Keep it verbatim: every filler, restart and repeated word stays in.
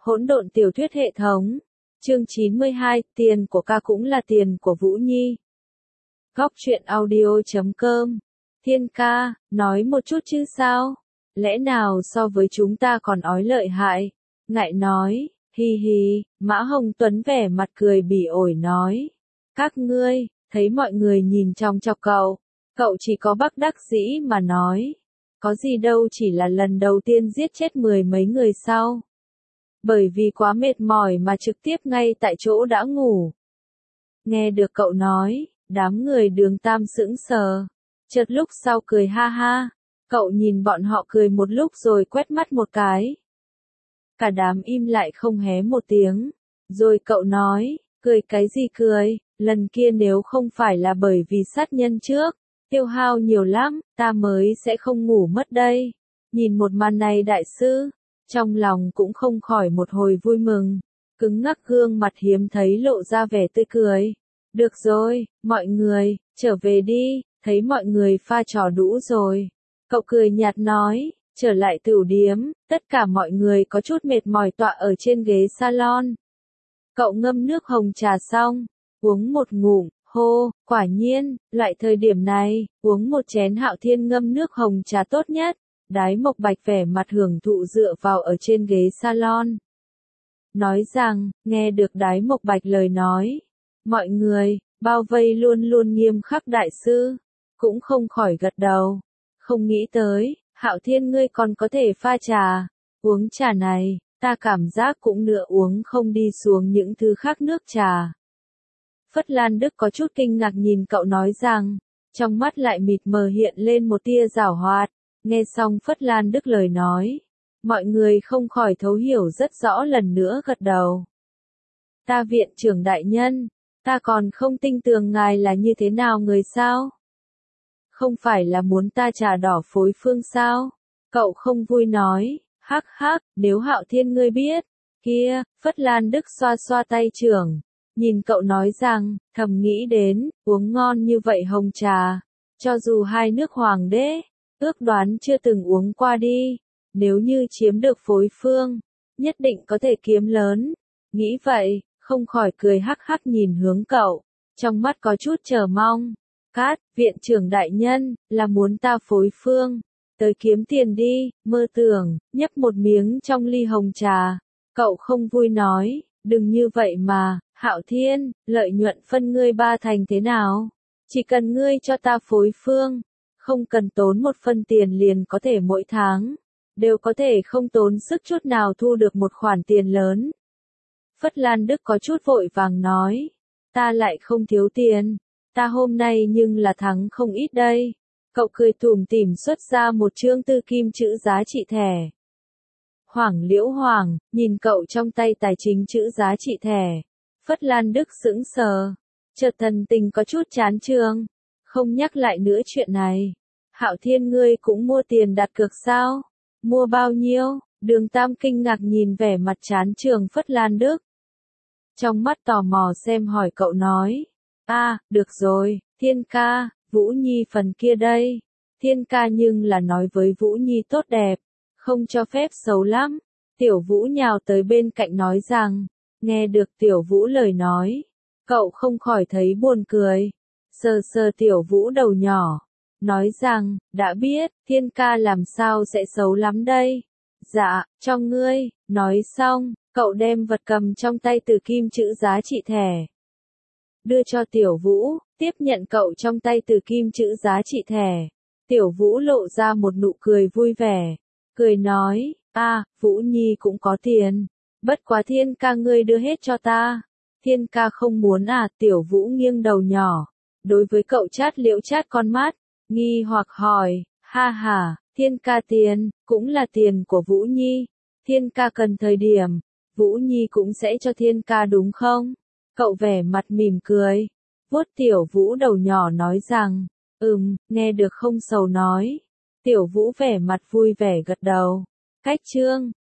Hỗn độn tiểu thuyết hệ thống. Chương chín mươi hai, tiền của ca cũng là tiền của Vũ Nhi. Góc truyện audio chấm com. Thiên ca, nói một chút chứ sao? Lẽ nào so với chúng ta còn ói lợi hại? Ngại nói, hi hi, Mã Hồng Tuấn vẻ mặt cười bỉ ổi nói. Các ngươi, thấy mọi người nhìn trong chọc cậu, cậu chỉ có bất đắc dĩ mà nói. Có gì đâu, chỉ là lần đầu tiên giết chết mười mấy người sau. Bởi vì quá mệt mỏi mà trực tiếp ngay tại chỗ đã ngủ. Nghe được cậu nói, đám người Đường Tam sững sờ. Chợt lúc sau cười ha ha. Cậu nhìn bọn họ cười một lúc rồi quét mắt một cái. Cả đám im lại không hé một tiếng. Rồi cậu nói, cười cái gì cười, lần kia nếu không phải là bởi vì sát nhân trước, tiêu hao nhiều lắm, ta mới sẽ không ngủ mất đây. Nhìn một màn này đại sư, trong lòng cũng không khỏi một hồi vui mừng, cứng ngắc gương mặt hiếm thấy lộ ra vẻ tươi cười. Được rồi, mọi người, trở về đi, thấy mọi người pha trò đủ rồi. Cậu cười nhạt nói, trở lại tửu điếm, tất cả mọi người có chút mệt mỏi tọa ở trên ghế salon. Cậu ngâm nước hồng trà xong, uống một ngụm, hô, quả nhiên, loại thời điểm này, uống một chén Hạo Thiên ngâm nước hồng trà tốt nhất. Đái Mộc Bạch vẻ mặt hưởng thụ dựa vào ở trên ghế salon. Nói rằng, nghe được Đái Mộc Bạch lời nói, mọi người, bao vây luôn luôn nghiêm khắc đại sư, cũng không khỏi gật đầu. Không nghĩ tới, Hạo Thiên ngươi còn có thể pha trà, uống trà này, ta cảm giác cũng nửa uống không đi xuống những thứ khác nước trà. Phất Lan Đức có chút kinh ngạc nhìn cậu nói rằng, trong mắt lại mịt mờ hiện lên một tia giảo hoạt. Nghe xong Phất Lan Đức lời nói, mọi người không khỏi thấu hiểu rất rõ lần nữa gật đầu. Ta viện trưởng đại nhân, ta còn không tin tưởng ngài là như thế nào người sao? Không phải là muốn ta trà đỏ phối phương sao? Cậu không vui nói, hắc hắc, nếu Hạo Thiên ngươi biết, kia, Phất Lan Đức xoa xoa tay trưởng, nhìn cậu nói rằng, thầm nghĩ đến, uống ngon như vậy hồng trà, cho dù hai nước hoàng đế, ước đoán chưa từng uống qua đi, nếu như chiếm được phối phương, nhất định có thể kiếm lớn. Nghĩ vậy, không khỏi cười hắc hắc nhìn hướng cậu, trong mắt có chút chờ mong. Cát, viện trưởng đại nhân, là muốn ta phối phương, tới kiếm tiền đi, mơ tưởng, nhấp một miếng trong ly hồng trà. Cậu không vui nói, đừng như vậy mà, Hạo Thiên, lợi nhuận phân ngươi ba thành thế nào? Chỉ cần ngươi cho ta phối phương, không cần tốn một phân tiền liền có thể mỗi tháng, đều có thể không tốn sức chút nào thu được một khoản tiền lớn. Phất Lan Đức có chút vội vàng nói, ta lại không thiếu tiền, ta hôm nay nhưng là thắng không ít đây. Cậu cười tủm tỉm xuất ra một chương tư kim chữ giá trị thẻ. Hoàng Liễu Hoàng, nhìn cậu trong tay tài chính chữ giá trị thẻ. Phất Lan Đức sững sờ, chợt thần tình có chút chán chường. Không nhắc lại nữa chuyện này. Hạo Thiên ngươi cũng mua tiền đặt cược sao? Mua bao nhiêu? Đường Tam kinh ngạc nhìn vẻ mặt chán chường Phất Lan Đức. Trong mắt tò mò xem hỏi cậu nói. A, à, được rồi, Thiên ca, Vũ Nhi phần kia đây. Thiên ca nhưng là nói với Vũ Nhi tốt đẹp, không cho phép xấu lắm. Tiểu Vũ nhào tới bên cạnh nói rằng, nghe được Tiểu Vũ lời nói, cậu không khỏi thấy buồn cười. Sờ sờ Tiểu Vũ đầu nhỏ, nói rằng, đã biết, Thiên ca làm sao sẽ xấu lắm đây. Dạ, cho ngươi, nói xong, cậu đem vật cầm trong tay từ kim chữ giá trị thẻ. Đưa cho Tiểu Vũ, tiếp nhận cậu trong tay từ kim chữ giá trị thẻ. Tiểu Vũ lộ ra một nụ cười vui vẻ, cười nói, a, à, Vũ Nhi cũng có tiền, bất quá Thiên ca ngươi đưa hết cho ta. Thiên ca không muốn à? Tiểu Vũ nghiêng đầu nhỏ, đối với cậu chát liễu chát con mắt, nghi hoặc hỏi, ha ha, Thiên ca tiền, cũng là tiền của Vũ Nhi. Thiên ca cần thời điểm, Vũ Nhi cũng sẽ cho Thiên ca đúng không? Cậu vẻ mặt mỉm cười, vuốt Tiểu Vũ đầu nhỏ nói rằng, ừm, nghe được không sầu nói. Tiểu Vũ vẻ mặt vui vẻ gật đầu. Cách chương